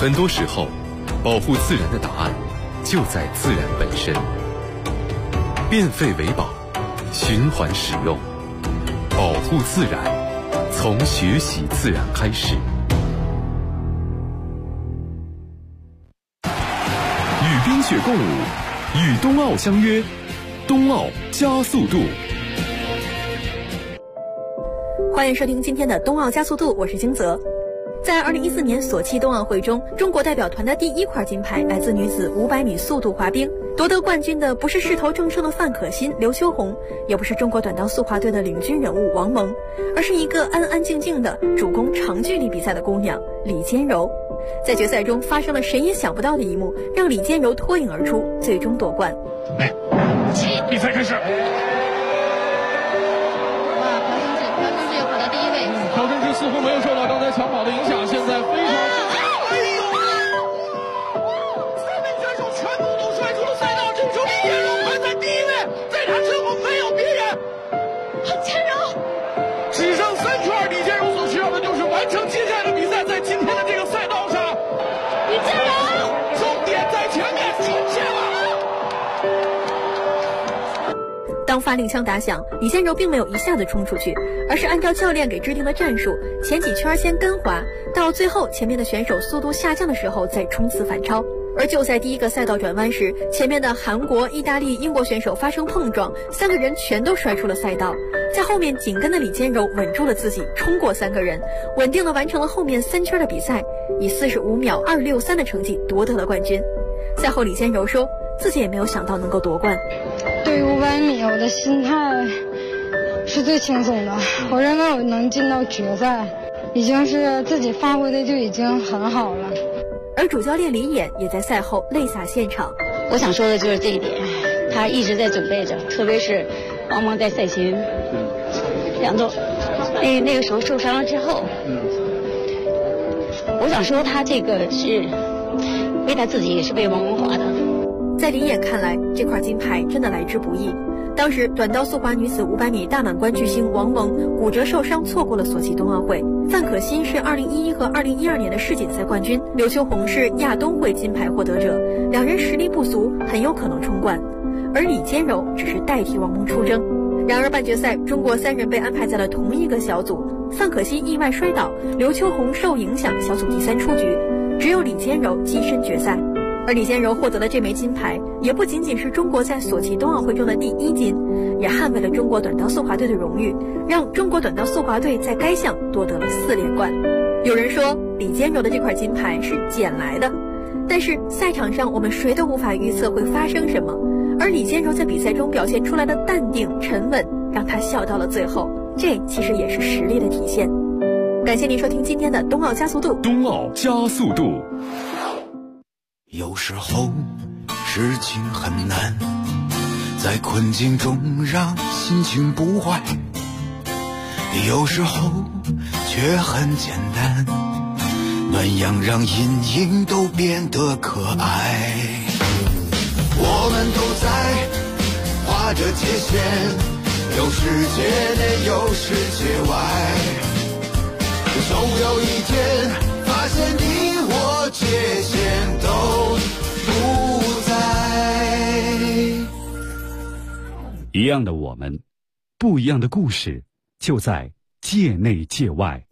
很多时候，保护自然的答案就在自然本身。变废为宝，循环使用，保护自然，从学习自然开始。与冰雪共舞，与冬奥相约，冬奥加速度。 欢迎收听今天的冬奥加速度，我是金泽。在2014年索契冬奥会中，中国代表团的第一块金牌来自女子500米速度滑冰。夺得冠军的不是势头正盛的范可新、刘秋红，也不是中国短道速滑队的领军人物王蒙，而是一个安安静静的主攻长距离比赛的姑娘李坚柔。在决赛中发生了谁也想不到的一幕，让李坚柔脱颖而出，最终夺冠。 比赛开始。 朴正志又跑到第一位。 朴正志似乎没有受到刚才抢跑的影响，现在非常。 当发令枪打响，李坚柔并没有一下子冲出去，而是按照教练给制定的战术，前几圈先跟滑，到最后前面的选手速度下降的时候再冲刺反超。而就在第一个赛道转弯时，前面的韩国、意大利、英国选手发生碰撞，3个人全都摔出了赛道。在后面紧跟的李坚柔稳住了自己，冲过3个人，稳定地完成了后面3圈的比赛，以45秒263的成绩夺得了冠军。赛后李坚柔说，自己也没有想到能够夺冠。 对于500米，我的心态是最轻松的。我认为我能进到决赛，已经是自己发挥的就已经很好了。 而主教练李演也在赛后泪洒现场。 我想说的就是这一点，他一直在准备着，特别是王蒙在赛前2周那个时候受伤了之后，我想说他这个是为他自己，也是为王蒙滑的。 在李演看来，这块金牌真的来之不易。当时短道速滑女子500米大满贯巨星王蒙骨折受伤，错过了索契冬奥会。范可新是2011和2012年的世锦赛冠军，刘秋红是亚冬会金牌获得者，两人实力不俗，很有可能冲冠。而李坚柔只是代替王蒙出征。然而半决赛，中国3人被安排在了同一个小组，范可新意外摔倒，刘秋红受影响，小组第3出局，只有李坚柔跻身决赛。而李坚柔获得了这枚金牌，也不仅仅是中国在索契冬奥会中的第1金，也捍卫了中国短道速滑队的荣誉，让中国短道速滑队在该项夺得了4连冠。有人说李坚柔的这块金牌是捡来的，但是赛场上我们谁都无法预测会发生什么，而李坚柔在比赛中表现出来的淡定沉稳，让他笑到了最后，这其实也是实力的体现。感谢您收听今天的冬奥加速度。 冬奥加速度。 有时候事情很难，在困境中让心情不坏，有时候却很简单，暖阳让阴影都变得可爱。我们都在划着界限，有世界内有世界外，总有一天发现你我界限都不在。 一样的我们，不一样的故事，就在界内界外。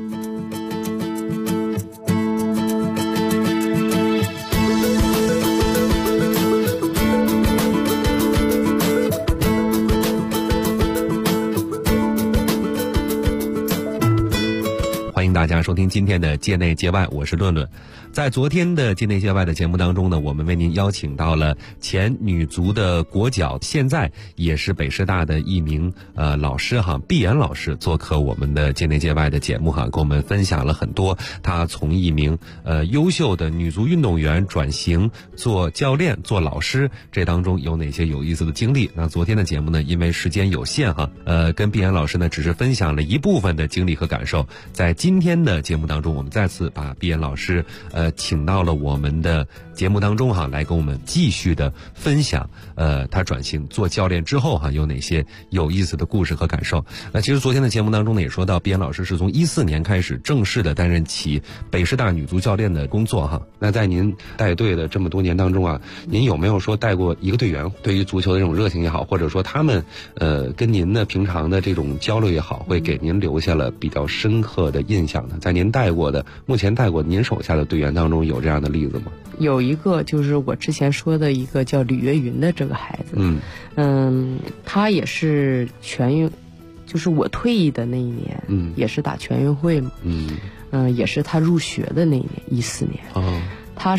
欢迎大家收听今天的界内界外，我是论论。在昨天的界内界外的节目当中呢，我们为您邀请到了前女足的国脚，现在也是北师大的一名老师哈，毕岩老师做客我们的界内界外的节目哈，跟我们分享了很多他从一名优秀的女足运动员转型做教练、做老师，这当中有哪些有意思的经历。那昨天的节目呢，因为时间有限哈，跟毕岩老师呢只是分享了一部分的经历和感受，在今天天的节目当中，我们再次把毕岩老师请到了我们的节目当中来跟我们继续的分享他转型做教练之后有哪些有意思的故事和感受。那其实昨天的节目当中呢，也说到毕岩老师是从14年开始正式的担任起北师大女足教练的工作那在您带队的这么多年当中您有没有说带过一个队员对于足球的这种热情也好，或者说他们跟您的平常的这种交流也好，会给您留下了比较深刻的印象呢？在您目前带过您手下的队员当中，有这样的例子吗？ 有一个就是我之前说的一个叫吕月云的这个孩子，他也是全运，就是我退役的那一年，也是打全运会嘛，也是他入学的那一年，14年，他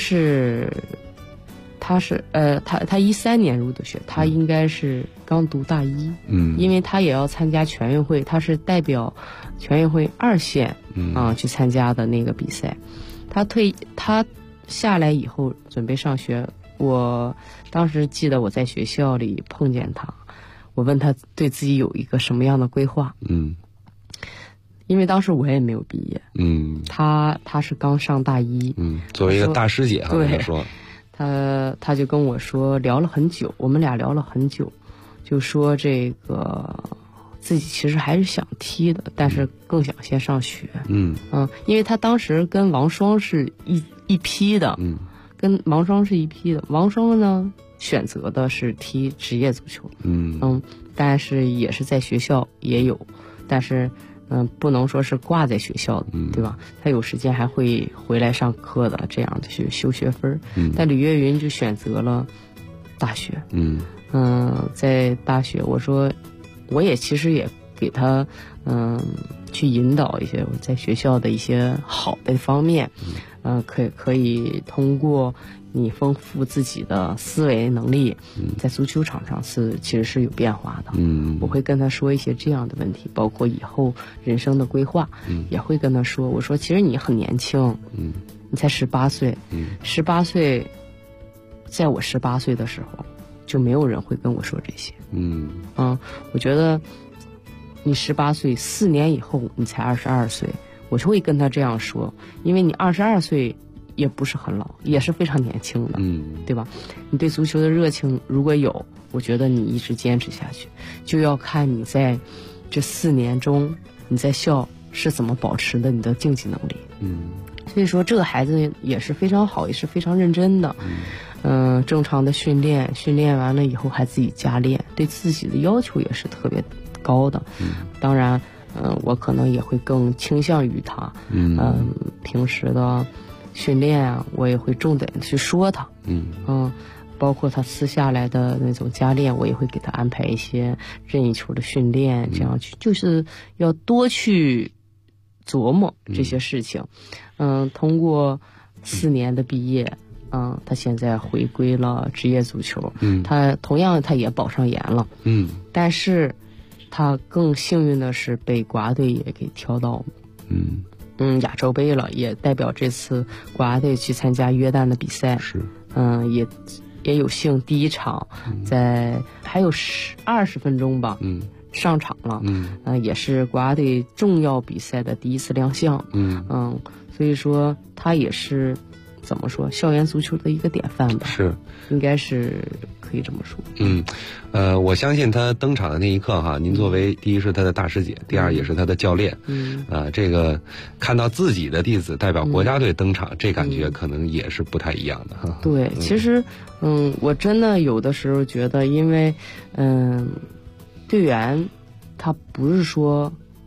13年入的学，他应该是刚读大一，因为他也要参加全运会，他是代表全运会2线去参加的那个比赛。他下来以后准备上学，我当时记得我在学校里碰见他，我问他对自己有一个什么样的规划，因为当时我也没有毕业，他是刚上大一， 作为一个大师姐对说。 他就跟我说，聊了很久，我们俩聊了很久，就说这个自己其实还是想踢的，但是更想先上学。因为他当时跟王霜是一批的，跟王霜是一批的。王霜呢选择的是踢职业足球，但是也是在学校也有，但是不能说是挂在学校的，对吧？他有时间还会回来上课的，这样的去修学分。但吕月云就选择了大学。在大学，我说我也其实也给他去引导一些我在学校的一些好的方面，可以通过你丰富自己的思维能力，在足球场上其实是有变化的。我会跟他说一些这样的问题，包括以后人生的规划，也会跟他说，我说其实你很年轻，你才18岁，18岁，在我18岁的时候，就没有人会跟我说这些。我觉得你18岁4年以后你才22岁，我就会跟他这样说，因为你22岁也不是很老，也是非常年轻的，对吧？你对足球的热情如果有，我觉得你一直坚持下去，就要看你在这4年中你在校是怎么保持的你的竞技能力。所以说这个孩子也是非常好，也是非常认真的。正常的训练完了以后还自己加练，对自己的要求也是特别高的。当然我可能也会更倾向于他。平时的训练我也会重点去说他。包括他私下来的那种加练，我也会给他安排一些任意球的训练，这样去就是要多去琢磨这些事情。通过4年的毕业，他现在回归了职业足球。他同样他也保上研了。但是他更幸运的是被国家队也给挑到亚洲杯了，也代表这次国家队去参加约旦的比赛。也有幸第一场在还有20分钟吧，上场了。也是国家队重要比赛的第一次亮相。所以说他也是怎么说校园足球的一个典范吧，应该是可以这么说。 我相信他登场的那一刻您作为第一是他的大师姐，第二也是他的教练，这个看到自己的弟子代表国家队登场，这感觉可能也是不太一样的哈。 对，其实我真的有的时候觉得，因为队员他不是说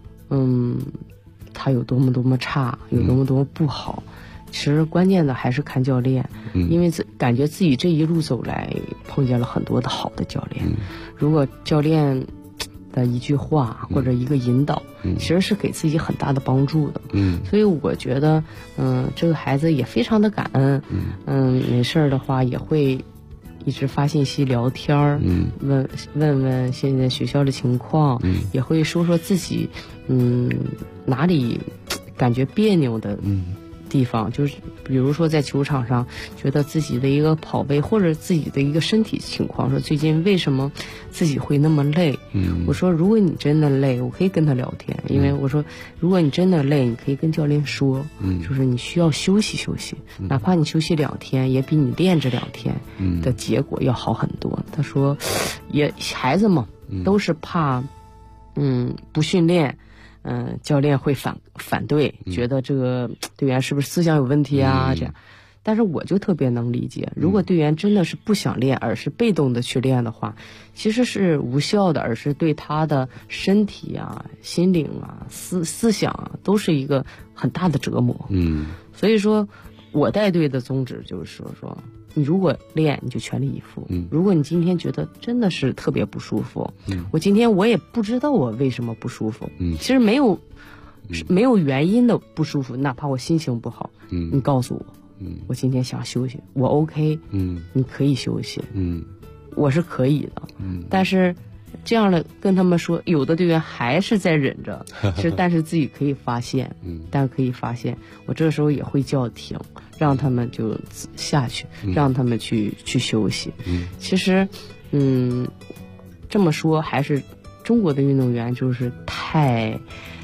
他有多么差，有多么不好。其实关键的还是看教练，因为感觉自己这一路走来碰见了很多的好的教练。如果教练的一句话或者一个引导，其实是给自己很大的帮助的。所以我觉得这个孩子也非常的感恩。没事的话也会一直发信息聊天，问问现在学校的情况，也会说说自己哪里感觉别扭的地方，就是比如说在球场上觉得自己的一个跑位或者自己的一个身体情况，说最近为什么自己会那么累，我说如果你真的累，我可以跟他聊天，因为我说如果你真的累，你可以跟教练说，就是你需要休息休息，哪怕你休息2天也比你练这2天的结果要好很多。他说也孩子嘛都是怕不训练教练会反对，觉得这个队员是不是思想有问题啊这样。但是我就特别能理解，如果队员真的是不想练，而是被动的去练的话，其实是无效的，而是对他的身体啊、心灵啊、思想啊，都是一个很大的折磨。所以说我带队的宗旨就是说你如果练你就全力以赴，如果你今天觉得真的是特别不舒服，我今天我也不知道我为什么不舒服，其实没有原因的不舒服，哪怕我心情不好，你告诉我，我今天想休息，我 OK，你可以休息，我是可以的，但是这样的跟他们说，有的队员还是在忍着，其实但是自己可以发现，我这个时候也会叫停，让他们就下去，让他们去休息。其实，这么说还是中国的运动员就是太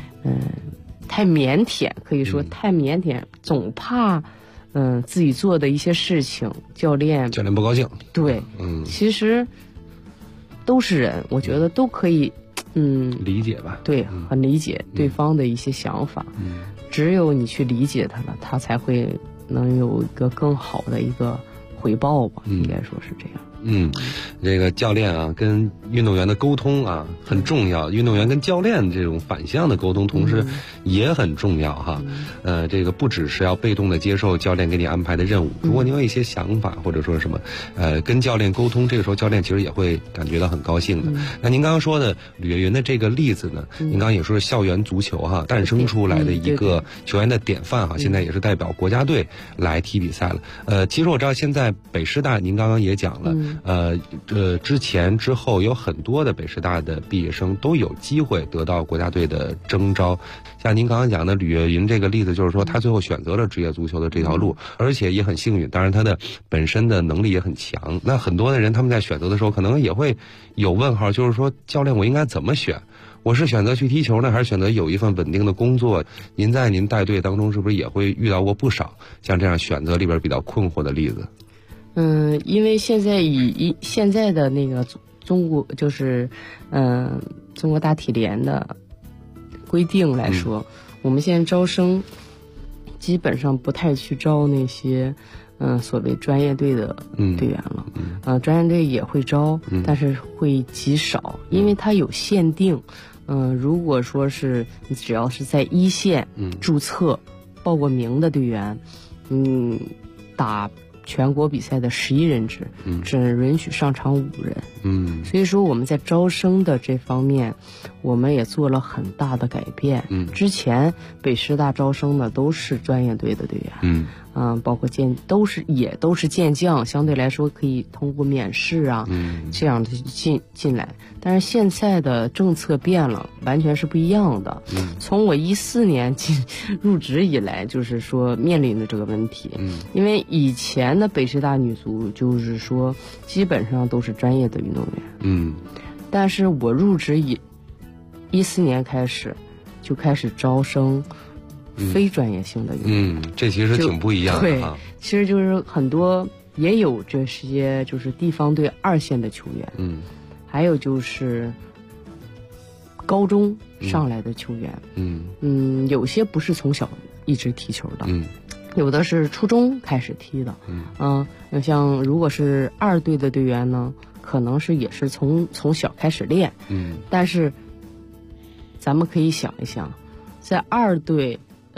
腼腆，可以说太腼腆，总怕自己做的一些事情，教练不高兴。对， 其实都是人，我觉得都可以， 理解吧。 对，很理解对方的一些想法。只有你去理解他了，他才会能有一个更好的一个回报吧，应该说是这样。 这个教练啊跟运动员的沟通啊很重要，运动员跟教练这种反向的沟通同时也很重要哈。这个不只是要被动的接受教练给你安排的任务，如果你有一些想法或者说什么跟教练沟通，这个时候教练其实也会感觉到很高兴的。那您刚刚说的吕岳云的这个例子呢，您刚刚也说是校园足球哈诞生出来的一个球员的典范哈，现在也是代表国家队来踢比赛了。其实我知道现在北师大您刚刚也讲了，之前之后有很多的北师大的毕业生都有机会得到国家队的征召。像您刚刚讲的吕岳云这个例子，就是说他最后选择了职业足球的这条路，而且也很幸运，当然他的本身的能力也很强。那很多的人他们在选择的时候可能也会有问号，就是说教练我应该怎么选？我是选择去踢球呢，还是选择有一份稳定的工作？您在您带队当中是不是也会遇到过不少像这样选择里边比较困惑的例子？ 因为现在以现在的那个中国就是中国大体联的规定来说，我们现在招生基本上不太去招那些所谓专业队的队员了。专业队也会招，但是会极少，因为它有限定。如果说是你只要是在一线注册报过名的队员，打全国比赛的11人制，只允许上场5人。所以说我们在招生的这方面，我们也做了很大的改变。之前北师大招生的都是专业队的队员，包括都是健将，相对来说可以通过免试啊，这样的进来。但是现在的政策变了，完全是不一样的。从我14年入职以来，就是说面临的这个问题。因为以前的北师大女足就是说基本上都是专业的运动员。但是我入职14年开始就开始招生非专业性的运动员。 这其实挺不一样的。 对，其实就是很多也有这些就是地方队2线的球员，还有就是高中上来的球员，有些不是从小一直踢球的，有的是初中开始踢的，像如果是2队的队员呢，可能是也是从小开始练，但是咱们可以想一想，在2队。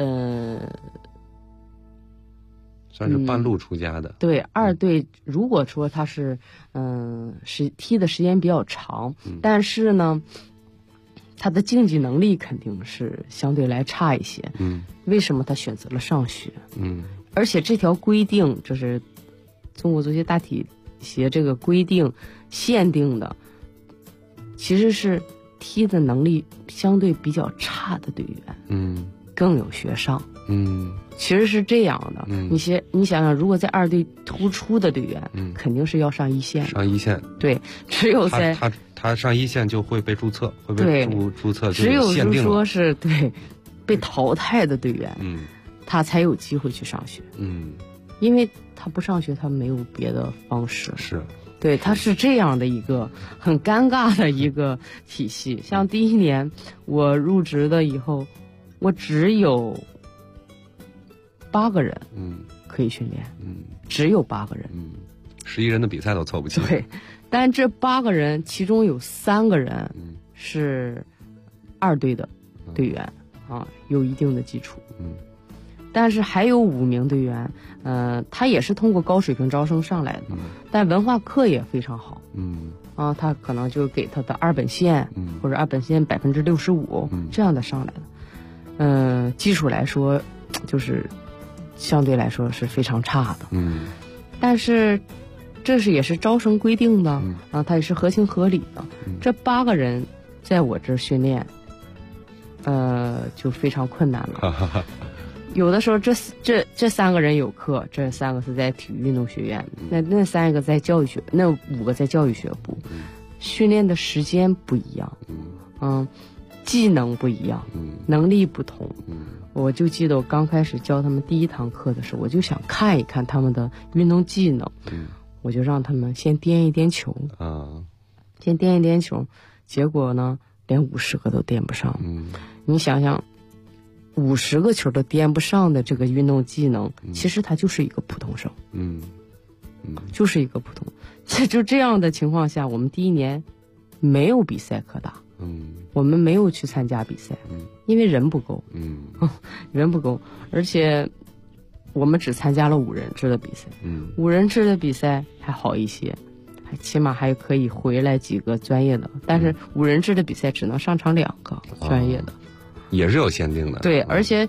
算是半路出家的。 对，2队如果说他是踢的时间比较长，但是呢他的竞技能力肯定是相对来差一些。为什么他选择了上学？而且这条规定就是中国足协大体协这个规定限定的，其实是踢的能力相对比较差的队员， 更有学上。其实是这样的。你想想，如果在2队突出的队员，肯定是要上一线。 上一线。 对，只有在他上一线就会被注册，会被注册， 只有就是说是对被淘汰的队员，他才有机会去上学。因为他不上学，他没有别的方式。 是。 对，他是这样的一个很尴尬的一个体系。像第1年我入职的以后，我只有8个人，可以训练，只有8个人 ，11人的比赛都凑不齐。 对，但这8个人其中有3个人是2队的队员啊，有一定的基础。但是还有5名队员，他也是通过高水平招生上来的，但文化课也非常好。他可能就给他的2本线，或者2本线65%这样的上来的。基础来说，就是相对来说是非常差的。但是这也是招生规定的，它也是合情合理的。这8个人在我这儿训练，就非常困难了。有的时候这3个人有课，这3个是在体育运动学院，那3个在教育学，那5个在教育学部，训练的时间不一样，技能不一样，能力不同。我就记得我刚开始教他们第1堂课的时候，我就想看一看他们的运动技能，我就让他们先颠一颠球，先颠一颠球，结果呢，连50个都颠不上。你想想。50个球都颠不上的这个运动技能，其实他就是一个普通生，就是一个普通。就这样的情况下，我们第1年没有比赛可打，我们没有去参加比赛，因为人不够，人不够，而且我们只参加了5人制的比赛，5人制的比赛还好一些，起码还可以回来几个专业的，但是5人制的比赛只能上场2个专业的。 也是有限定的。 对，而且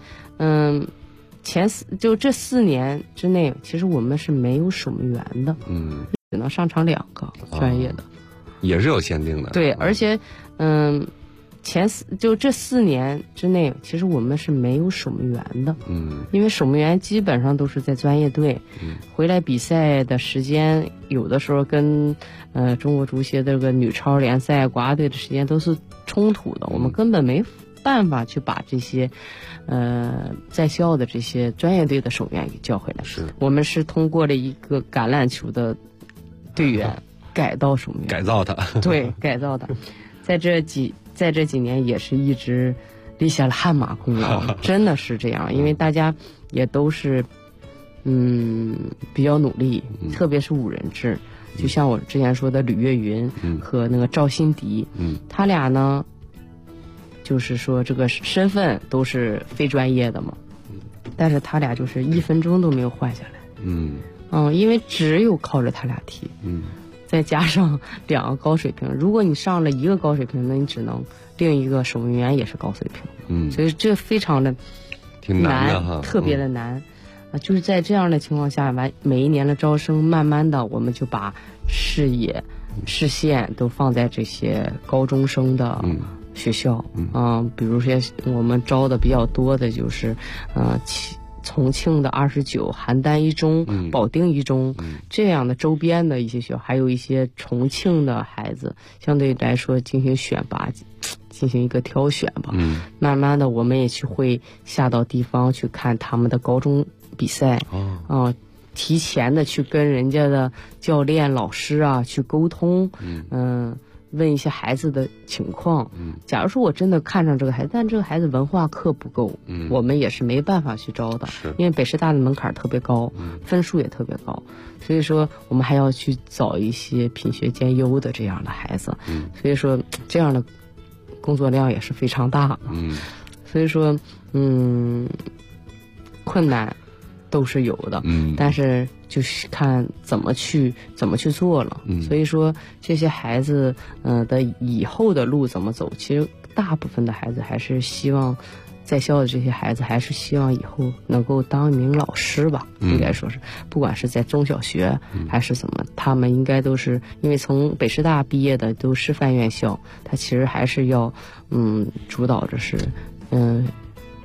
就这4年之内，其实我们是没有守门员的，只能上场2个专业的， 也是有限定的。 对，而且就这4年之内，其实我们是没有守门员的，因为守门员基本上都是在专业队，回来比赛的时间有的时候跟中国足协这个女超联赛国家队的时间都是冲突的，我们根本没办法去把这些在校的这些专业队的守门员给叫回来。我们是通过了一个橄榄球的队员改造守门员， 改造他。 对，改造他。在这几年也是一直立下了汗马功劳，真的是这样，因为大家也都是比较努力，特别是5人制，就像我之前说的吕月云和那个赵新迪，他俩呢就是说这个身份都是非专业的嘛，但是他俩就是1分钟都没有换下来。因为只有靠着他俩踢，再加上2个高水平，如果你上了1个高水平，那你只能另一个守门员也是高水平，所以这非常的挺难的哈， 特别的难。就是在这样的情况下，每一年的招生，慢慢的我们就把视线都放在这些高中生的学校，比如说我们招的比较多的就是重庆的29、邯郸一中、保定一中这样的周边的一些学校，还有一些重庆的孩子，相对来说进行选拔，进行一个挑选吧。慢慢的我们也会下到地方去看他们的高中比赛，提前的去跟人家的教练、老师啊去沟通，问一些孩子的情况。假如说我真的看上这个孩子，但这个孩子文化课不够，我们也是没办法去招的，因为北师大的门槛特别高，分数也特别高，所以说我们还要去找一些品学兼优的这样的孩子，所以说这样的工作量也是非常大的，所以说困难都是有的，但是就是看怎么去做了。所以说这些孩子的以后的路怎么走，其实大部分的孩子还是希望，在校的这些孩子还是希望以后能够当一名老师吧，应该说是，不管是在中小学还是怎么，他们应该都是因为从北师大毕业的都师范院校，他其实还是要主导着是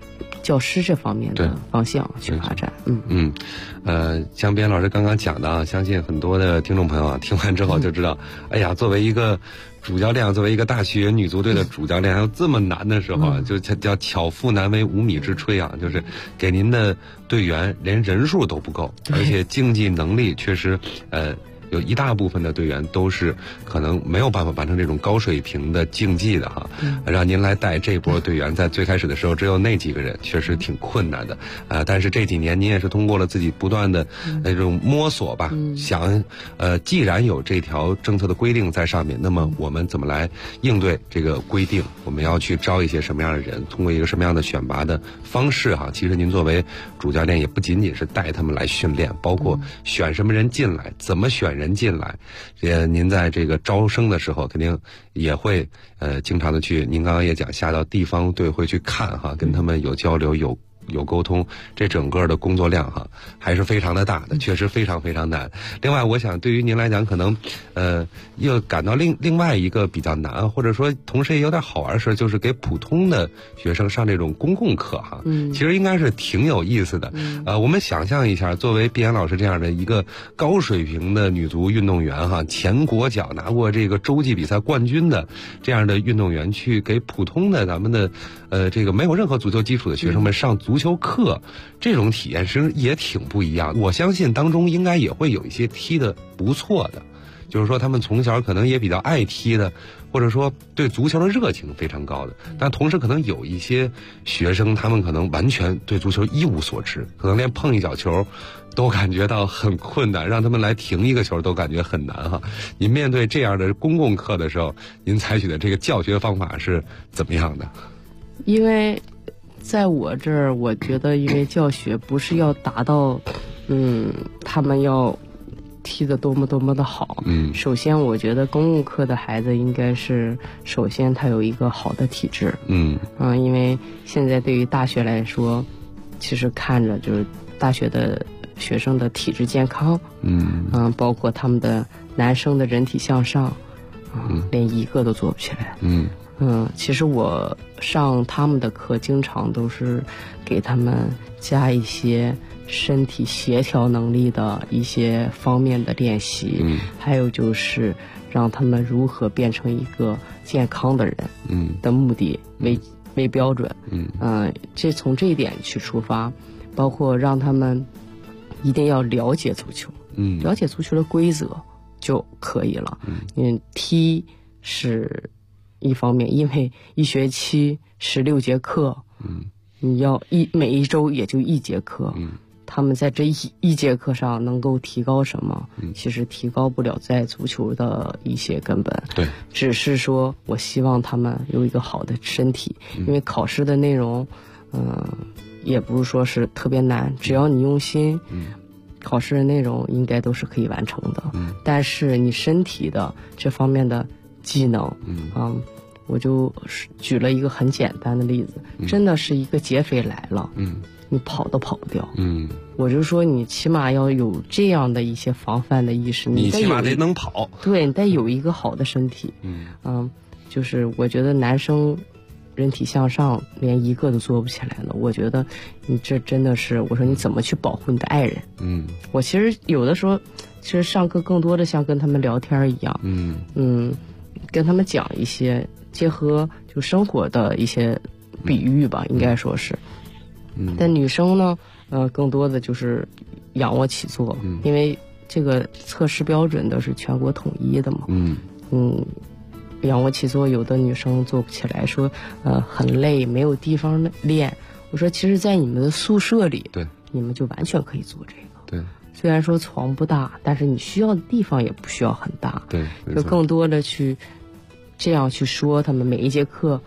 教师这方面的方向去发展。 像边老师刚刚讲的啊，相信很多的听众朋友啊，听完之后就知道，哎呀，作为一个主教练，作为一个大学女足队的主教练，还有这么难的时候啊，就叫巧妇难为无米之炊啊，就是给您的队员连人数都不够，而且竞技能力确实有一大部分的队员都是可能没有办法完成这种高水平的竞技的哈，让您来带这波队员，在最开始的时候只有那几个人，确实挺困难的但是这几年您也是通过了自己不断的那种摸索吧，想既然有这条政策的规定在上面，那么我们怎么来应对这个规定？我们要去招一些什么样的人？通过一个什么样的选拔的方式哈？其实您作为主教练也不仅仅是带他们来训练，包括选什么人进来，怎么选人进来，您在这个招生的时候肯定也会经常的去，您刚刚也讲下到地方队会去看哈，跟他们有交流有沟通，这整个的工作量哈还是非常的大的，确实非常非常难。另外我想对于您来讲可能又感到另外一个比较难，或者说同时也有点好玩的事，就是给普通的学生上这种公共课哈，其实应该是挺有意思的。我们想象一下，作为毕岩老师这样的一个高水平的女足运动员哈，前国脚拿过这个洲际比赛冠军的这样的运动员，去给普通的咱们的这个没有任何足球基础的学生们上足球课，这种体验其实也挺不一样。我相信当中应该也会有一些踢得不错的，就是说他们从小可能也比较爱踢的，或者说对足球的热情非常高的，但同时可能有一些学生他们可能完全对足球一无所知，可能连碰一脚球都感觉到很困难，让他们来停一个球都感觉很难哈。您面对这样的公共课的时候，您采取的这个教学方法是怎么样的？ 因为在我这儿，我觉得因为教学不是要达到他们要踢得多么多么的好。首先我觉得公共课的孩子应该是首先他有一个好的体质。因为现在对于大学来说，其实看着就是大学的学生的体质健康，包括他们的男生的人体向上，连一个都做不起来。其实我上他们的课经常都是给他们加一些身体协调能力的一些方面的练习，还有就是让他们如何变成一个健康的人的目的为标准。这从这一点去出发，包括让他们一定要了解足球，了解足球的规则就可以了。踢是一方面，因为一学期16节课，你要每一周也就1节课，他们在这一节课上能够提高什么？其实提高不了在足球的一些根本。对，只是说我希望他们有一个好的身体，因为考试的内容，也不是说是特别难，只要你用心，考试的内容应该都是可以完成的。但是你身体的这方面的技能，我就举了一个很简单的例子，真的是一个劫匪来了，你跑都跑不掉。我就说你起码要有这样的一些防范的意识， 你起码得能跑， 对，你得有一个好的身体。就是我觉得男生人体向上连一个都做不起来了，我觉得你这真的是，我说你怎么去保护你的爱人？我其实有的时候其实上课更多的像跟他们聊天一样，跟他们讲一些结合就生活的一些比喻吧，应该说是。但女生呢，更多的就是仰卧起坐，因为这个测试标准都是全国统一的嘛。仰卧起坐有的女生做不起来，说很累，没有地方练。我说其实在你们的宿舍里，对，你们就完全可以做这个。对，虽然说床不大，但是你需要的地方也不需要很大。对，就更多的去这样去说他们每一节课，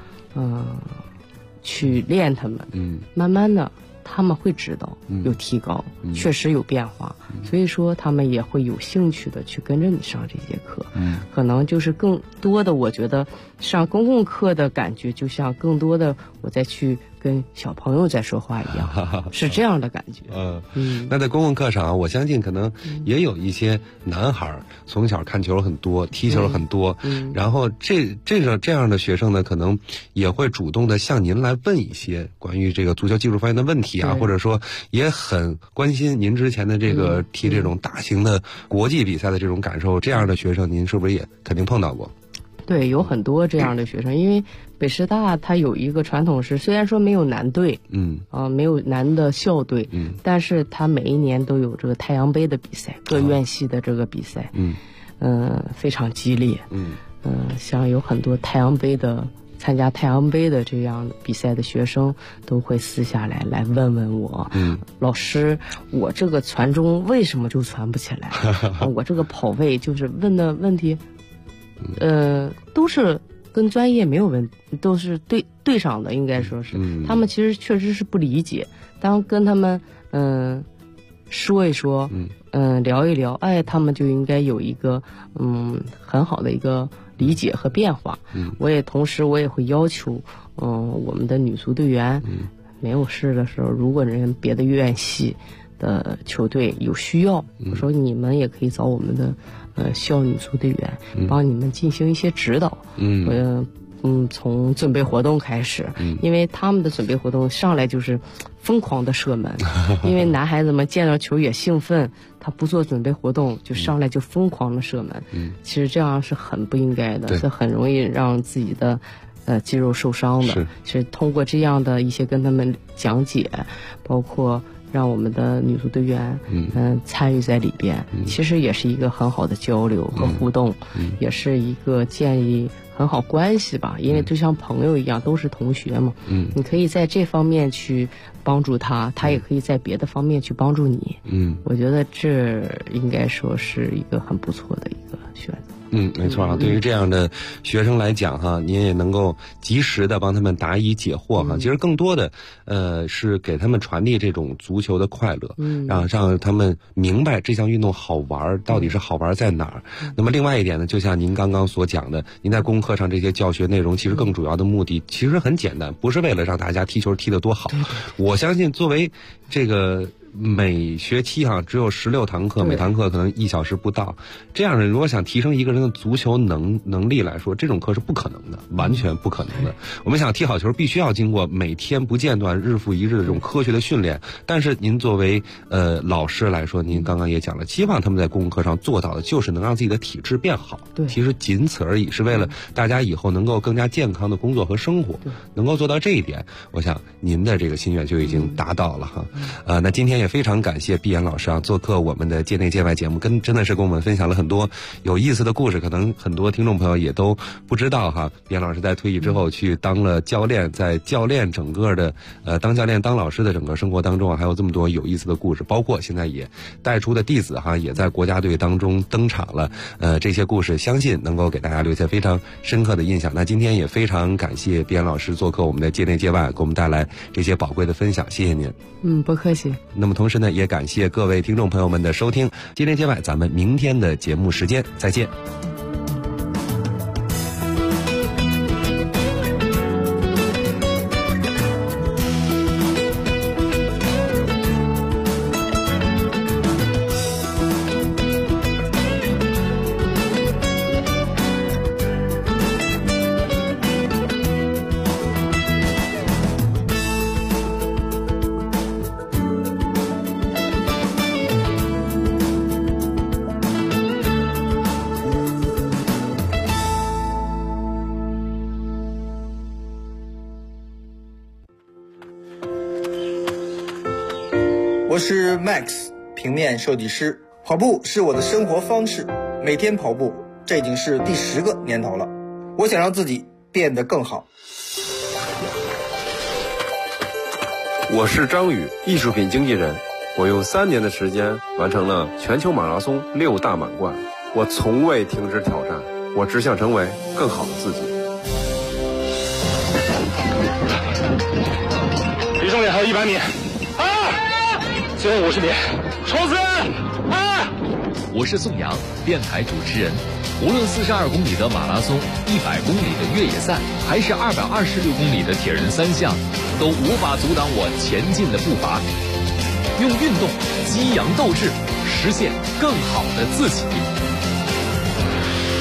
去练他们，慢慢的他们会知道有提高，确实有变化，所以说他们也会有兴趣的去跟着你上这节课。可能就是更多的，我觉得上公共课的感觉就像更多的我再去跟小朋友在说话一样，是这样的感觉。 那在公共课上，我相信可能也有一些男孩从小看球很多，踢球很多，然后这样的学生呢，可能也会主动的向您来问一些关于这个足球技术方面的问题啊，或者说也很关心您之前的这个踢这种大型的国际比赛的这种感受。这样的学生，您是不是也肯定碰到过？ 对，有很多这样的学生，因为北师大它有一个传统是，虽然说没有男队，没有男的校队，但是它每一年都有这个太阳杯的比赛，各院系的这个比赛，非常激烈，像有很多参加太阳杯的这样比赛的学生都会私下来问问我，老师，我这个传中为什么就传不起来？我这个跑位就是问的问题。都是跟专业没有问题，都是对上的，应该说是，他们其实确实是不理解，当跟他们说一说，聊一聊，他们就应该有一个很好的一个理解和变化。同时我也会要求我们的女足队员没有事的时候，如果人别的院系的球队有需要，我说你们也可以找我们的校女足队员帮你们进行一些指导。从准备活动开始，因为他们的准备活动上来就是疯狂的射门，因为男孩子们见到球也兴奋，他不做准备活动就上来就疯狂的射门，其实这样是很不应该的，是很容易让自己的肌肉受伤的。是通过这样的一些跟他们讲解，包括让我们的女足队员参与在里边，其实也是一个很好的交流和互动，也是一个建立很好关系吧，因为就像朋友一样，都是同学嘛。你可以在这方面去帮助他，他也可以在别的方面去帮助你。我觉得这应该说是一个很不错的一个选择。 没错啊，对于这样的学生来讲哈，您也能够及时的帮他们答疑解惑哈。其实更多的是给他们传递这种足球的快乐，让他们明白这项运动好玩到底是好玩在哪儿。那么另外一点呢，就像您刚刚所讲的，您在功课上这些教学内容，其实更主要的目的其实很简单，不是为了让大家踢球踢得多好。我相信作为这个每学期只有16堂课，每堂课可能1小时不到，这样的如果想提升一个人的足球能力来说，这种课是不可能的，完全不可能的。我们想踢好球，必须要经过每天不间断、日复一日的这种科学的训练。但是您作为老师来说，您刚刚也讲了，希望他们在公共课上做到的就是能让自己的体质变好。其实仅此而已，是为了大家以后能够更加健康的工作和生活，能够做到这一点，我想您的这个心愿就已经达到了哈。那今天也非常感谢毕岩老师做客我们的界内界外节目，真的是跟我们分享了很多有意思的故事，可能很多听众朋友也都不知道哈。毕岩老师在退役之后去当了教练，在教练整个的当教练当老师的整个生活当中还有这么多有意思的故事，包括现在也带出的弟子也在国家队当中登场了。这些故事相信能够给大家留下非常深刻的印象。那今天也非常感谢毕岩老师做客我们的界内界外，给我们带来这些宝贵的分享，谢谢您。 不客气。 那么同时呢，也感谢各位听众朋友们的收听，界内界外，咱们明天的节目时间再见。 我是 Max， 平面设计师。跑步是我的生活方式，每天跑步，这已经是第10个年头了。我想让自己变得更好。 我是张宇，艺术品经纪人。我用3年的时间完成了全球马拉松6大满贯。我从未停止挑战，我只想成为更好的自己。 离终点还有100米。最后50米，冲刺！ 我是宋阳，电台主持人。无论42公里的马拉松、100公里的越野赛，还是226公里的铁人三项，都无法阻挡我前进的步伐。用运动激扬斗志，实现更好的自己。